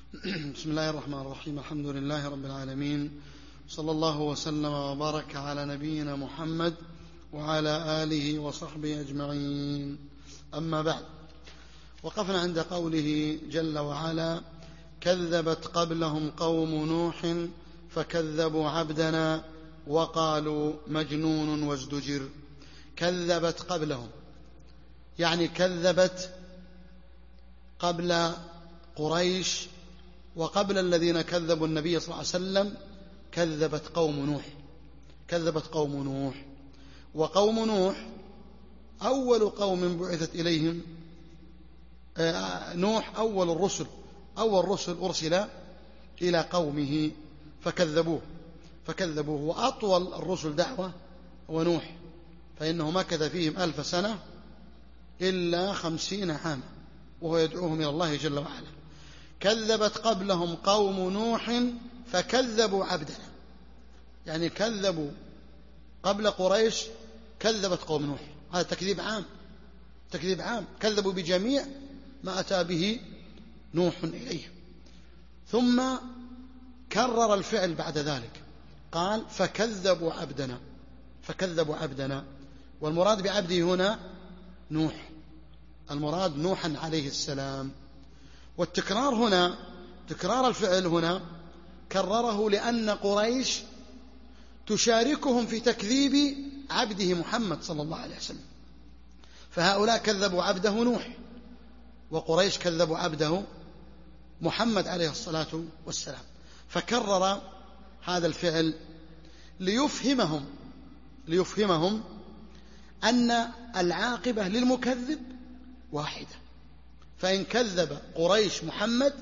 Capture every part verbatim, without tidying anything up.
بسم الله الرحمن الرحيم. الحمد لله رب العالمين، صلى الله وسلم وبارك على نبينا محمد وعلى آله وصحبه أجمعين. أما بعد، وقفنا عند قوله جل وعلا: كذبت قبلهم قوم نوح فكذبوا عبدنا وقالوا مجنون وازدجر. كذبت قبلهم يعني كذبت قبل قريش وقبل الذين كذبوا النبي صلى الله عليه وسلم. كذبت قوم نوح كذبت قوم نوح وقوم نوح أول قوم بعثت إليهم. آه نوح أول الرسل أول رسل أرسل إلى قومه فكذبوه فكذبوه وأطول الرسل دعوة هو نوح، فإنه مكث فيهم ألف سنة إلا خمسين عاما وهو يدعوهم إلى الله جل وعلا. كذبت قبلهم قوم نوح فكذبوا عبدنا، يعني كذبوا قبل قريش، كذبت قوم نوح. هذا تكذيب عام تكذيب عام كذبوا بجميع ما أتى به نوح إليهم. ثم كرر الفعل بعد ذلك، قال فكذبوا عبدنا فكذبوا عبدنا والمراد بعبده هنا نوح، المراد نوحا عليه السلام. والتكرار هنا، تكرار الفعل هنا كرره لأن قريش تشاركهم في تكذيب عبده محمد صلى الله عليه وسلم، فهؤلاء كذبوا عبده نوح وقريش كذبوا عبده محمد عليه الصلاة والسلام، فكرر هذا الفعل ليفهمهم ليفهمهم أن العاقبة للمكذب واحدة. فإن كذب قريش محمد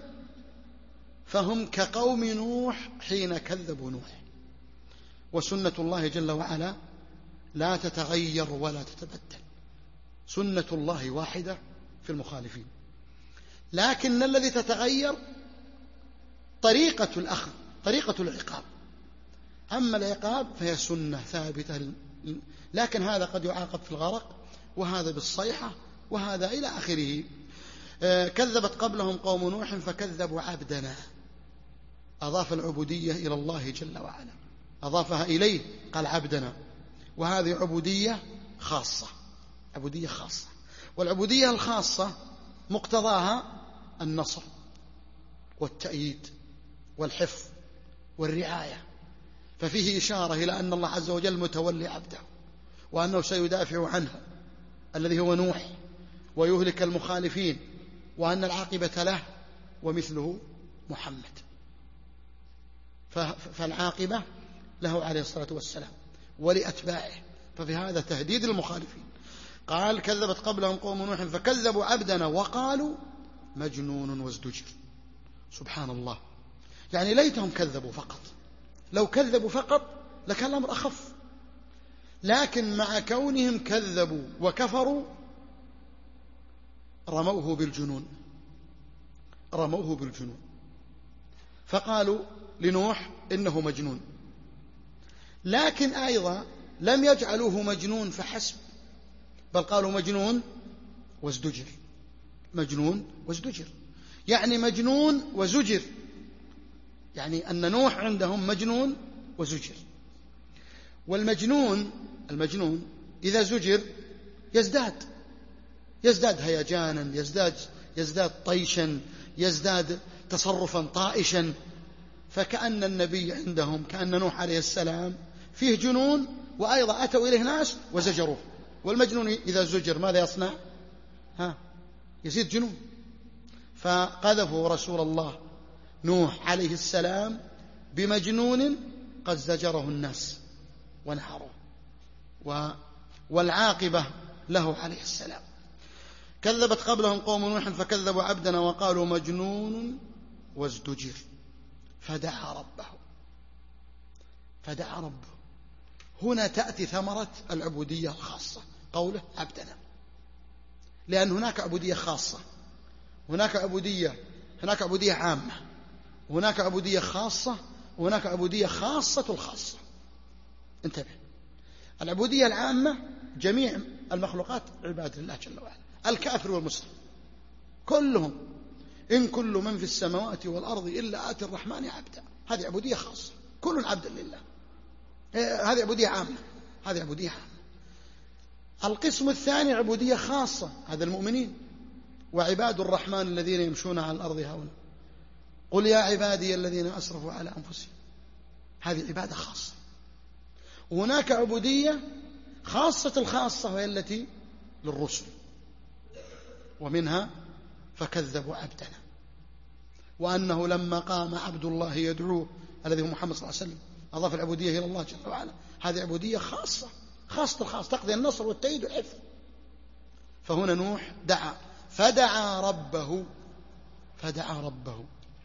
فهم كقوم نوح حين كذبوا نوح. وسنة الله جل وعلا لا تتغير ولا تتبدل، سنة الله واحدة في المخالفين، لكن الذي تتغير طريقة الأخذ طريقة العقاب. أما العقاب فهي سنة ثابتة، لكن هذا قد يعاقب في الغرق وهذا بالصيحة وهذا إلى آخره. كذبت قبلهم قوم نوح فكذبوا عبدنا، أضاف العبودية إلى الله جل وعلا، أضافها إليه، قال عبدنا، وهذه عبودية خاصة عبودية خاصة والعبودية الخاصة مقتضاها النصر والتأييد والحفظ والرعاية، ففيه إشارة إلى أن الله عز وجل متولي عبده وأنه سيدافع عنه الذي هو نوح ويهلك المخالفين، وأن العاقبة له ومثله محمد، فالعاقبة له عليه الصلاة والسلام ولأتباعه، ففي هذا تهديد المخالفين. قال كذبت قبلهم قوم نوح فكذبوا عبدنا وقالوا مجنون وازدجر. سبحان الله، يعني ليتهم كذبوا فقط، لو كذبوا فقط لكان الأمر أخف، لكن مع كونهم كذبوا وكفروا رموه بالجنون رموه بالجنون فقالوا لنوح إنه مجنون، لكن أيضا لم يجعلوه مجنون فحسب، بل قالوا مجنون وازدجر مجنون وازدجر يعني مجنون وزجر، يعني أن نوح عندهم مجنون وزجر. والمجنون المجنون إذا زجر يزداد يزداد هيجانا، يزداد يزداد طيشا، يزداد تصرفا طائشا، فكأن النبي عندهم كأن نوح عليه السلام فيه جنون، وأيضا أتوا إليه ناس وزجروه. والمجنون إذا زجر ماذا يصنع؟ ها يزيد جنون. فقذفوا رسول الله نوح عليه السلام بمجنون قد زجره الناس ونحروه، والعاقبة له عليه السلام. كذبت قبلهم قوم نوح فكذبوا عبدنا وقالوا مجنون وازدجر فدعا ربه فدعا ربه هنا تأتي ثمرة العبودية الخاصة، قوله عبدنا، لأن هناك عبودية خاصة، هناك عبودية هناك عبودية عامة، هناك عبودية خاصة، وهناك عبودية خاصة الخاصة. انتبه، العبودية العامة جميع المخلوقات عباد الله جل وعلا، الكافر والمسلم كلهم إن كل من في السماوات والأرض إلا آتي الرحمن عبدا. هذه عبودية خاصة، كل عبد لله. هذه عبودية عامة، هذه عبودية عامة. القسم الثاني عبودية خاصة، هذا المؤمنين. وعباد الرحمن الذين يمشون على الأرض هونا قل يا عبادي الذين أسرفوا على أنفسهم، هذه عبادة خاصة. وهناك عبودية خاصة الخاصة وهي التي للرسل، ومنها فكذبوا عبدنا، وأنه لما قام عبد الله يدعوه الذي هو محمد صلى الله عليه وسلم أضاف العبودية إلى الله جل وعلا. هذه عبودية خاصة، خاصة الخاص، تقضي النصر والتأييد والحفظ. فهنا نوح دعا فدعا ربه، فدعا ربه،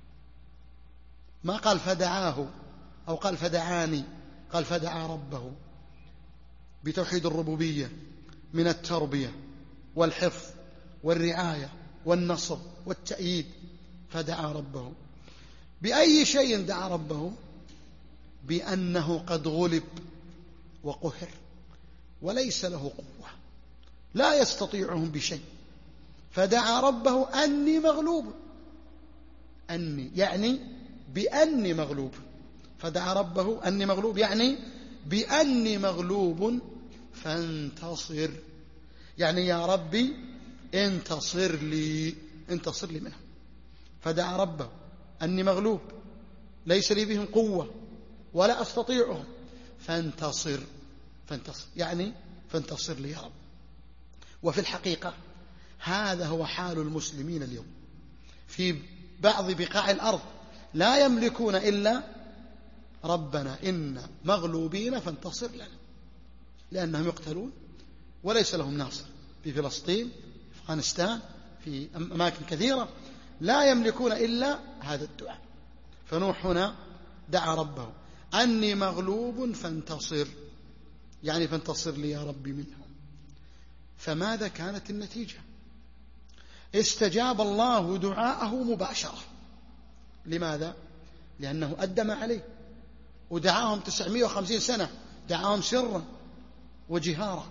ما قال فدعاه أو قال فدعاني، قال فدعا ربه بتوحيد الربوبية من التربية والحفظ والرعاية والنصر والتأييد. فدعا ربه بأي شيء دعا ربه؟ بأنه قد غلب وقهر وليس له قوة، لا يستطيعهم بشيء. فدعا ربه أني مغلوب، أني يعني بأني مغلوب. فدعا ربه أني مغلوب يعني بأني مغلوب فانتصر، يعني يا ربي انتصر لي، انتصر لي منهم. فدعا ربه أني مغلوب ليس لي بهم قوة ولا أستطيعهم، فانتصر، فانتصر يعني فانتصر لي يا رب. وفي الحقيقة هذا هو حال المسلمين اليوم في بعض بقاع الأرض، لا يملكون إلا ربنا إنا مغلوبين فانتصر لنا، لأنهم يقتلون وليس لهم ناصر. في فلسطين، في أفغانستان، في أماكن كثيرة لا يملكون إلا هذا الدعاء. فنوح هنا دعا ربه أني مغلوب فانتصر، يعني فانتصر لي يا ربي منهم. فماذا كانت النتيجة؟ استجاب الله دعاءه مباشرة. لماذا؟ لأنه أدى ما عليه، ودعاهم تسعمائة وخمسين سنة، دعاهم سرا وجهارا.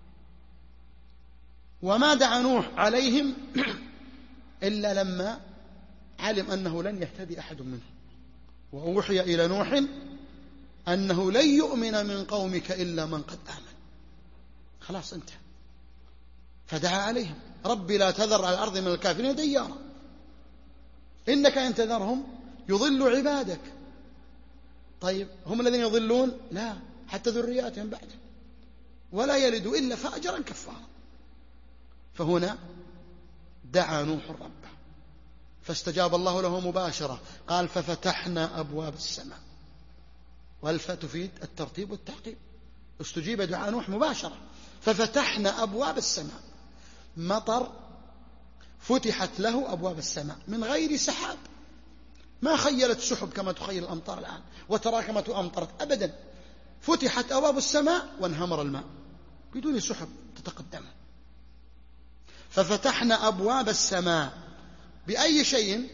وما دعا نوح عليهم إلا لما علم أنه لن يهتدي أحد منهم. وأوحي إلى نوح أنه لن يؤمن من قومك إلا من قد آمن. خلاص انتهى. فدعا عليهم ربي لا تذر على الأرض من الكافرين ديارا إنك إن تذرهم يضل عبادك. طيب هم الذين يضلون؟ لا، حتى ذرياتهم بعد، ولا يلدوا إلا فاجرا كفارا. فهنا دعا نوح ربه فاستجاب الله له مباشرة. قال ففتحنا أبواب السماء، والفاء تفيد الترتيب والتعقيب. استجيب دعاء نوح مباشرة. ففتحنا أبواب السماء، مطر فتحت له أبواب السماء من غير سحاب، ما خيلت سحب كما تخيل الأمطار الآن وتراكمت وأمطرت أبدا. فتحت أبواب السماء وانهمر الماء بدون سحب تتقدمه. ففتحنا أبواب السماء بأي شيء؟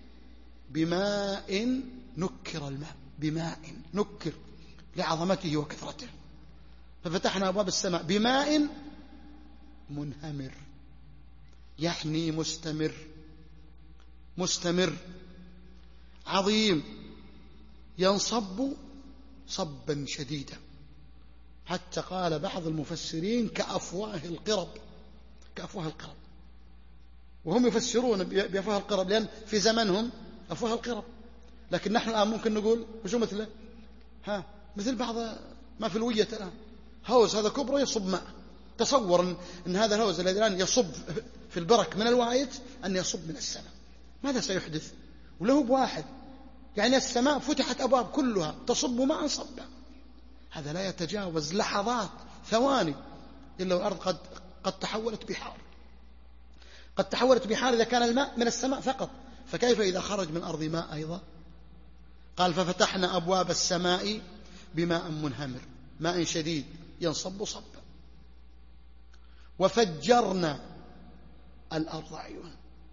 بماء نكر الماء، بماء نكر لعظمته وكثرته. ففتحنا أبواب السماء بماء منهمر، يعني مستمر، مستمر عظيم، ينصب صبا شديدا، حتى قال بعض المفسرين كأفواه القرب، كأفواه القرب. وهم يفسرون بأفواه القرب لأن في زمنهم أفواه القرب، لكن نحن الآن ممكن نقول وشو مثله؟ ها مثل بعض ما في الوية الآن، هوز هذا كبره يصب ماء. تصور أن هذا الهوز الذي الآن يصب في البرك من الوايت أن يصب من السماء، ماذا سيحدث؟ وله بواحد، يعني السماء فتحت أبواب كلها تصب ماء صبا. هذا لا يتجاوز لحظات ثواني إلا الأرض قد قد تحولت بحار، قد تحولت بحار إذا كان الماء من السماء فقط، فكيف إذا خرج من الأرض ماء أيضا؟ قال ففتحنا أبواب السماء بماء منهمر، ماء شديد ينصب صبا. وفجرنا الأرض عيونا،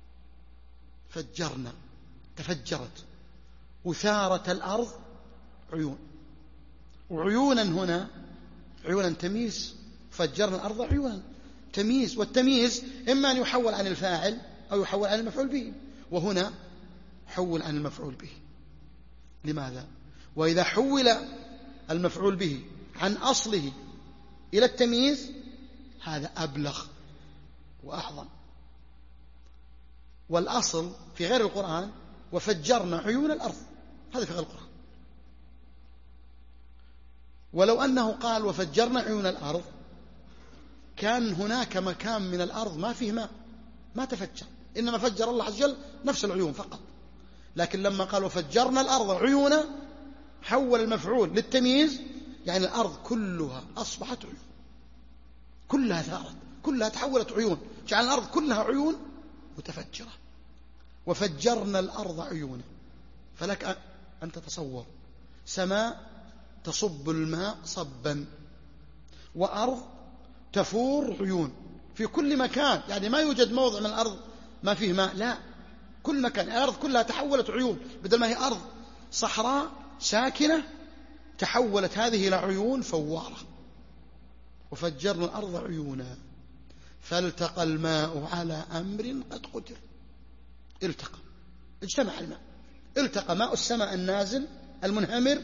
فجرنا تفجرت، وثارت الأرض عيون. وعيونا هنا عيونا تمييز، فجرنا الأرض عيونا تمييز. والتمييز إما أن يحول عن الفاعل أو يحول عن المفعول به. وهنا حول عن المفعول به. لماذا؟ وإذا حول المفعول به عن أصله إلى التمييز هذا أبلغ وأعظم. والأصل في غير القرآن وفجرنا عيون الأرض، هذا في غير القرآن. ولو أنه قال وفجرنا عيون الأرض كان هناك مكان من الأرض ما فيه ماء ما تفجر، إنما فجر الله عز وجل نفس العيون فقط. لكن لما قال وفجرنا الأرض عيونا حول المفعول للتمييز، يعني الأرض كلها أصبحت عيون، كلها ثارت، كلها تحولت عيون، جعل الأرض كلها عيون متفجرة. وفجرنا الأرض عيونا، فلك أن تتصور سماء تصب الماء صبا، وأرض تفور عيون في كل مكان، يعني ما يوجد موضع من الأرض ما فيه ماء، لا، كل مكان الأرض كلها تحولت عيون، بدل ما هي أرض صحراء ساكنة تحولت هذه إلى عيون فوارة. وفجرنا الأرض عيونا فالتقى الماء على أمر قد قدر. التقى، اجتمع الماء، التقى ماء السماء النازل المنهمر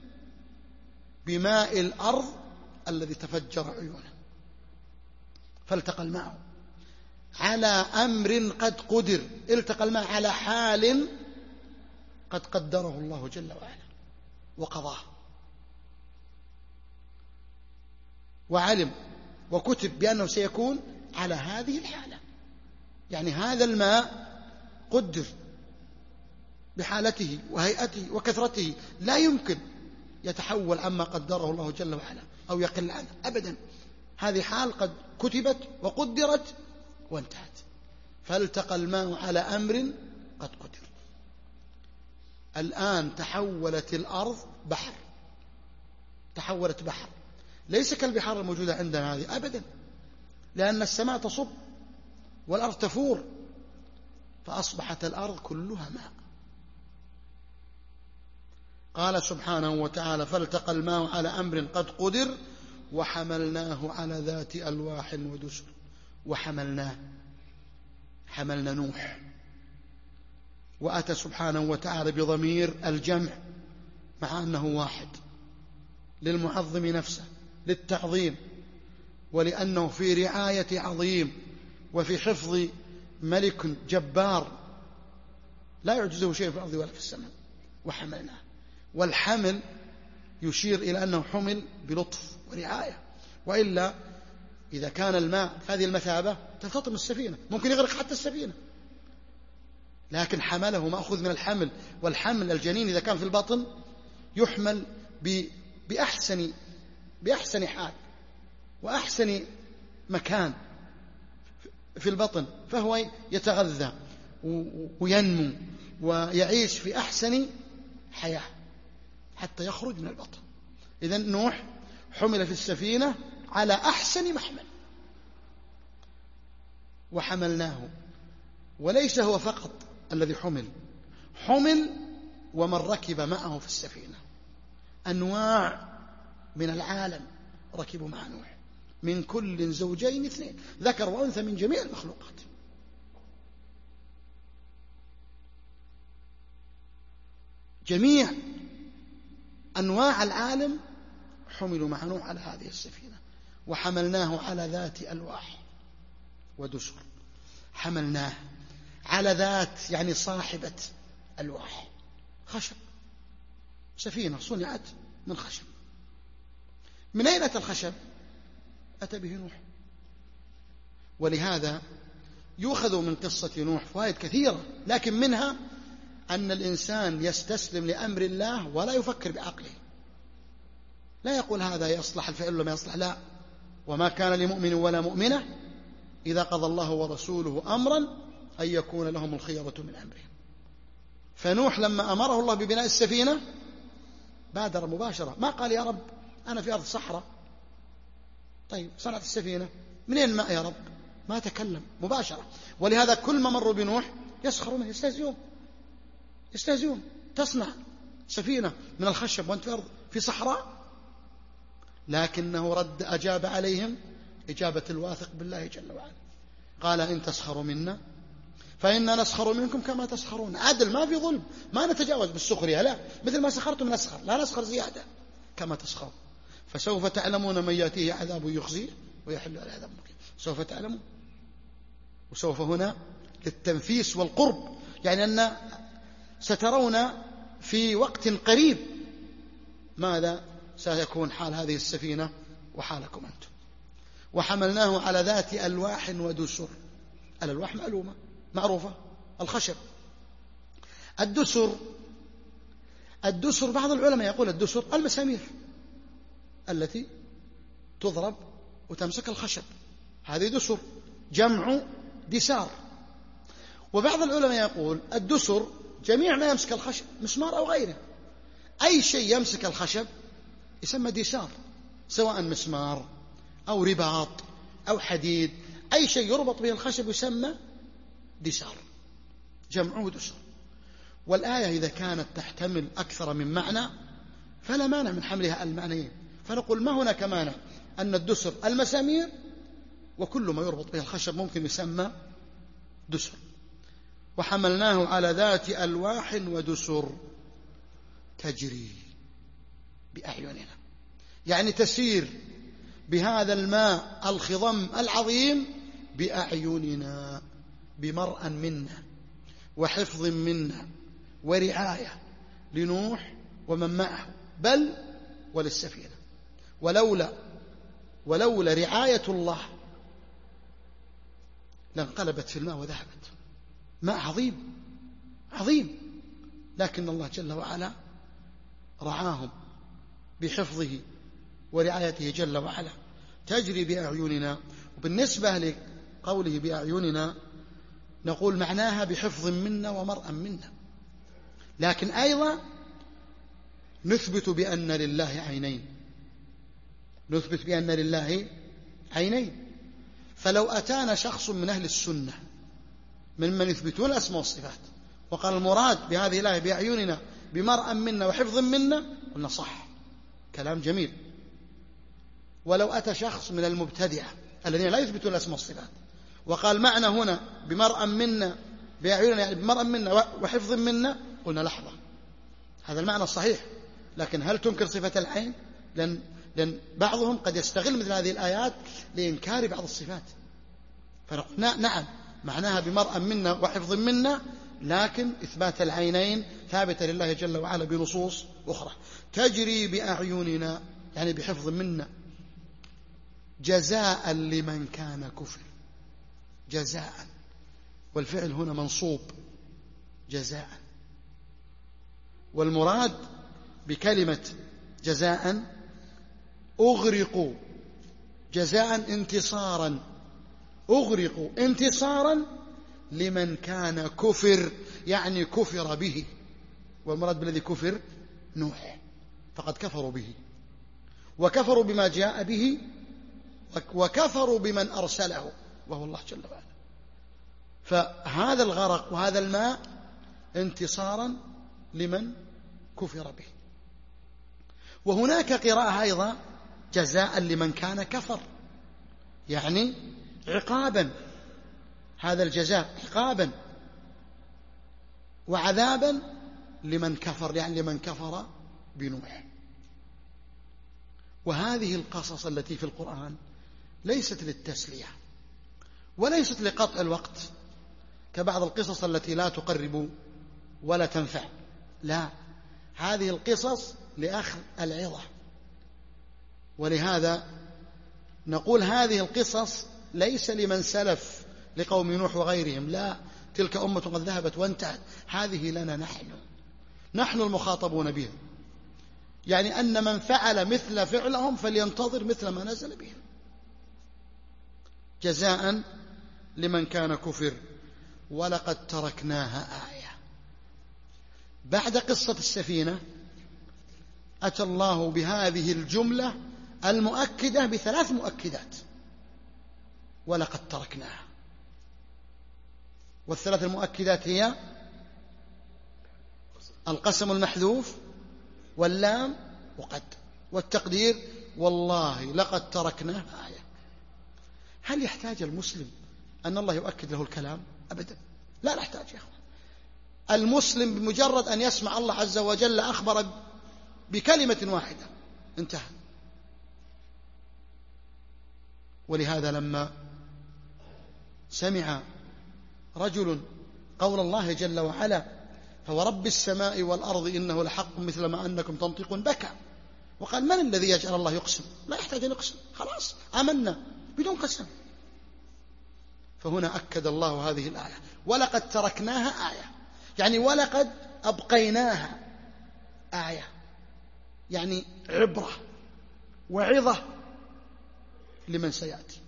بماء الأرض الذي تفجر عيونه. فالتقى الماء على أمر قد قدر، التقى الماء على حال قد قدره الله جل وعلا وقضاه وعلم وكتب بأنه سيكون على هذه الحالة. يعني هذا الماء قدر بحالته وهيئته وكثرته، لا يمكن يتحول عما قدره الله جل وعلا أو يقل عنه أبدا. هذه حال قد كتبت وقدرت وانتهت. فالتقى الماء على أمر قد قدر. الآن تحولت الأرض بحر، تحولت بحر، ليس كالبحار الموجودة عندنا هذه أبدا، لأن السماء تصب والأرض تفور، فأصبحت الأرض كلها ماء. قال سبحانه وتعالى فالتقى الماء على أمر قد قدر وحملناه على ذات ألواح ودسر. وحملناه، حملنا نوح، وأتى سبحانه وتعالى بضمير الجمع مع أنه واحد للمعظم نفسه، للتعظيم، ولأنه في رعاية عظيم وفي حفظ ملك جبار لا يعجزه شيء في الأرض ولا في السماء. وحملناه، والحمل يشير إلى أنه حمل بلطف ورعاية، وإلا إذا كان الماء هذه المثابة تلتطم السفينة، ممكن يغرق حتى السفينة. لكن حمله مأخذ من الحمل، والحمل الجنين إذا كان في البطن يحمل بأحسن بأحسن حال وأحسن مكان في البطن، فهو يتغذى وينمو ويعيش في أحسن حياة حتى يخرج من البطن. إذن نوح حمل في السفينة على أحسن محمل. وحملناه، وليس هو فقط الذي حمل، حمل ومن ركب معه في السفينة، أنواع من العالم ركبوا مع نوح، من كل زوجين اثنين، ذكر وأنثى، من جميع المخلوقات. جميع أنواع العالم حملوا مع نوح على هذه السفينة. وحملناه على ذات ألواح ودسر. حملناه على ذات يعني صاحبة ألواح، خشب، سفينة صنعت من خشب. من أين أتى الخشب؟ أتى به نوح. ولهذا يؤخذ من قصة نوح فوائد كثيرة، لكن منها أن الإنسان يستسلم لأمر الله ولا يفكر بعقله، لا يقول هذا يصلح الفعل ولا ما يصلح، لا. وما كان لمؤمن ولا مؤمنة إذا قضى الله ورسوله أمرا أن يكون لهم الخيرة من أمرهم. فنوح لما أمره الله ببناء السفينة بادر مباشرة، ما قال يا رب أنا في أرض صحراء، طيب صنعت السفينة منين الماء يا رب؟ ما تكلم مباشرة. ولهذا كل ما مروا بنوح يسخرون منه، يستهزئون يستهزئون تصنع سفينة من الخشب وأنت في أرض في صحراء؟ لكنه رد أجاب عليهم إجابة الواثق بالله جل وعلا، قال إن تسخروا منا فإنا نسخر منكم كما تسخرون. عدل، ما في ظلم، ما نتجاوز بالسخرية، لا، مثل ما سخرتم نسخر، لا نسخر زيادة كما تسخرون. فسوف تعلمون من يأتيه عذاب يخزيه ويحل على عذاب مقيم. سوف تعلمون، وسوف هنا للتنفيس والقرب، يعني أن سترون في وقت قريب ماذا سيكون حال هذه السفينة وحالكم أنتم. وحملناه على ذات ألواح ودسر. الألواح معلومة معروفة، الخشب. الدسر، الدسر بعض العلماء يقول الدسر المسامير التي تضرب وتمسك الخشب، هذه دسر، جمع دسار. وبعض العلماء يقول الدسر جميع ما يمسك الخشب، مسمار أو غيره، أي شيء يمسك الخشب يسمى دسار، سواء مسمار أو رباط أو حديد، أي شيء يربط به الخشب يسمى دسار، جمعه دسر. والآية إذا كانت تحتمل أكثر من معنى فلا مانع من حملها المعنيين، فنقول ما هناك مانع أن الدسر المسامير، وكل ما يربط به الخشب ممكن يسمى دسر. وحملناه على ذات ألواح ودسر تجري بأعيننا، يعني تسير بهذا الماء الخضم العظيم بأعيننا، بمرأ منا وحفظ منا ورعاية لنوح ومن معه، بل وللسفينة. ولولا ولولا رعاية الله لانقلبت في الماء وذهبت. ماء عظيم عظيم، لكن الله جل وعلا رعاهم بحفظه ورعايته جل وعلا. تجري بأعيننا. وبالنسبة لقوله بأعيننا نقول معناها بحفظ منا ومرأ منا، لكن أيضا نثبت بأن لله عينين، نثبت بأن لله عينين. فلو أتانا شخص من أهل السنة ممن يثبتون الأسماء والصفات وقال المراد بهذه الآية بأعيننا بمرأ منا وحفظ منا، قلنا صح، كلام جميل. ولو أتى شخص من المبتدعة الذين لا يثبتون الأسماء والصفات وقال معنى هنا بمرأ منا بأعيننا يعني بمرأ منا وحفظ منا، قلنا لحظة، هذا المعنى صحيح، لكن هل تنكر صفة العين؟ لأن, لأن بعضهم قد يستغل مثل هذه الآيات لإنكار بعض الصفات. فنقول نعم معناها بمرأ منا وحفظ منا، لكن إثبات العينين ثابتة لله جل وعلا بنصوص أخرى. تجري بأعيننا يعني بحفظ منا، جزاء لمن كان كفر، جزاء، والفعل هنا منصوب جزاء. والمراد بكلمة جزاء أغرقوا جزاء انتصارا، أغرقوا انتصارا لمن كان كفر، يعني كفر به. والمراد بالذي كفر نوح، فقد كفروا به وكفروا بما جاء به وكفروا بمن أرسله وهو الله جل وعلا. فهذا الغرق وهذا الماء انتصارا لمن كفر به. وهناك قراءة أيضا جزاء لمن كان كفر، يعني عقابا، هذا الجزاء عقابا وعذابا لمن كفر، يعني لمن كفر بنوح. وهذه القصص التي في القرآن ليست للتسلية وليست لقطع الوقت كبعض القصص التي لا تقرب ولا تنفع، لا، هذه القصص لأخذ العظة. ولهذا نقول هذه القصص ليس لمن سلف لقوم نوح وغيرهم، لا، تلك أمة قد ذهبت وانتهت، هذه لنا نحن نحن المخاطبون بها، يعني أن من فعل مثل فعلهم فلينتظر مثل ما نزل بهم. جزاء لمن كان كفر ولقد تركناها آية. بعد قصة السفينة أتى الله بهذه الجملة المؤكدة بثلاث مؤكدات، ولقد تركناها. والثلاث المؤكدات هي القسم المحذوف واللام وقد، والتقدير والله لقد تركناها آية. هل يحتاج المسلم أن الله يؤكد له الكلام؟ أبدا، لا نحتاج يا أخوان. المسلم بمجرد أن يسمع الله عز وجل أخبر بكلمة واحدة انتهى. ولهذا لما سمع رجل قول الله جل وعلا فورب السماء والأرض إنه لحق مثل ما أنكم تنطقون بكى وقال من الذي يجعل الله يقسم؟ لا يحتاج أن يقسم، خلاص آمنا بدون قسم. فهنا أكد الله هذه الآية ولقد تركناها آية، يعني ولقد أبقيناها آية، يعني عبرة وعظة لمن سيأتي.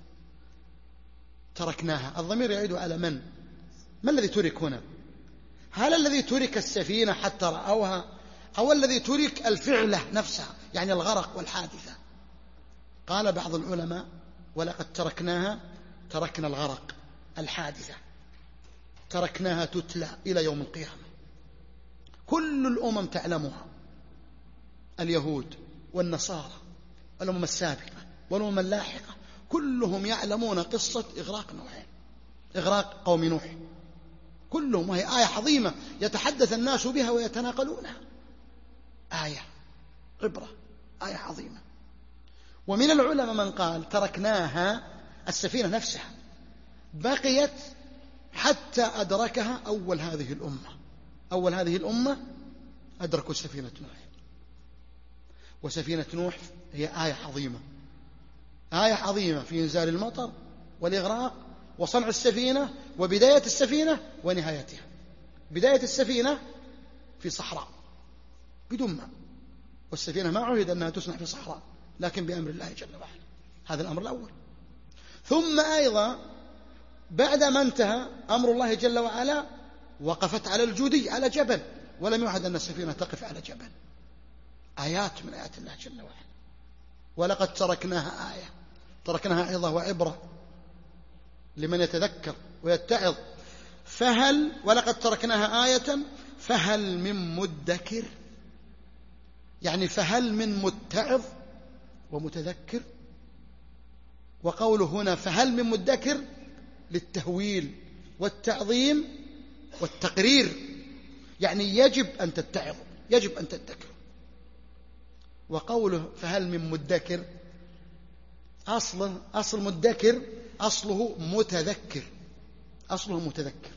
تركناها، الضمير يعود على من؟ ما الذي ترك هنا؟ هل الذي ترك السفينة حتى رأوها، أو الذي ترك الفعلة نفسها يعني الغرق والحادثة؟ قال بعض العلماء ولقد تركناها، تركنا الغرق الحادثة، تركناها تتلى إلى يوم القيامة. كل الأمم تعلمها، اليهود والنصارى والأمم السابقة والأمم اللاحقة كلهم يعلمون قصة إغراق نوح، إغراق قوم نوح كلهم، وهي آية عظيمة يتحدث الناس بها ويتناقلونها. آية عبرة، آية عظيمة. ومن العلماء من قال تركناها السفينة نفسها بقيت حتى أدركها أول هذه الأمة، أول هذه الأمة أدركوا سفينة نوح. وسفينة نوح هي آية عظيمة، آية عظيمة في إنزال المطر والإغراق وصنع السفينة وبداية السفينة ونهايتها. بداية السفينة في صحراء بدون ماء، والسفينة ما عهد أنها تصنع في صحراء لكن بأمر الله جل وعلا، هذا الأمر الأول. ثم أيضا بعدما انتهى أمر الله جل وعلا وقفت على الجودي على جبل، ولم يعهد أن السفينة تقف على جبل. آيات من آيات الله جل وعلا. ولقد تركناها آية، تركناها عظة وعبرة لمن يتذكر ويتعظ. فهل ولقد تركناها آية فهل من مدكر، يعني فهل من متعظ ومتذكر. وقوله هنا فهل من مدكر للتهويل والتعظيم والتقرير، يعني يجب أن تتعظ، يجب أن تذكر. وقوله فهل من مدكر أصله أصل مدكر أصله متذكر، أصله متذكر.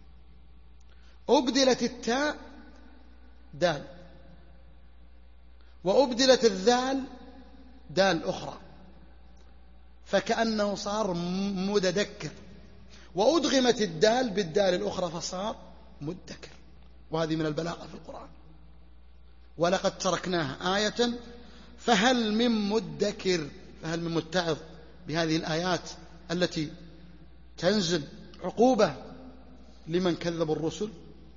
أبدلت التاء دال، وأبدلت الذال دال أخرى، فكأنه صار متذكر، وأدغمت الدال بالدال الأخرى فصار مدكر. وهذه من البلاغة في القرآن. ولقد تركناها آية فهل من مدكر، فهل من متعظ بهذه الآيات التي تنزل عقوبة لمن كذب الرسل.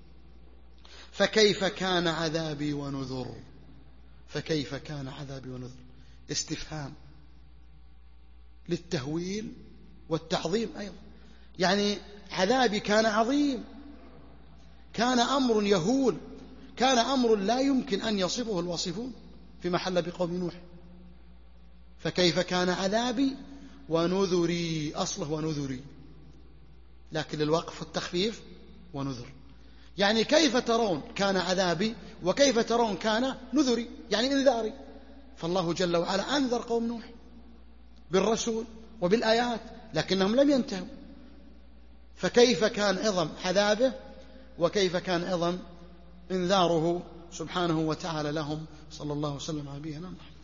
فكيف كان عذابي ونذر، فكيف كان عذابي ونذر، استفهام للتهويل والتعظيم أيضا، يعني عذابي كان عظيم، كان أمر يهول، كان أمر لا يمكن أن يصفه الواصفون في محل بقوم نوح. فكيف كان عذابي ونذري، أصله ونذري، لكن للوقف والتخفيف ونذر، يعني كيف ترون كان عذابي وكيف ترون كان نذري، يعني انذاري. فالله جل وعلا أنذر قوم نوح بالرسول وبالآيات لكنهم لم ينتهوا. فكيف كان عظم عذابه وكيف كان عظم انذاره سبحانه وتعالى لهم. صلى الله وسلم على نبينا محمد.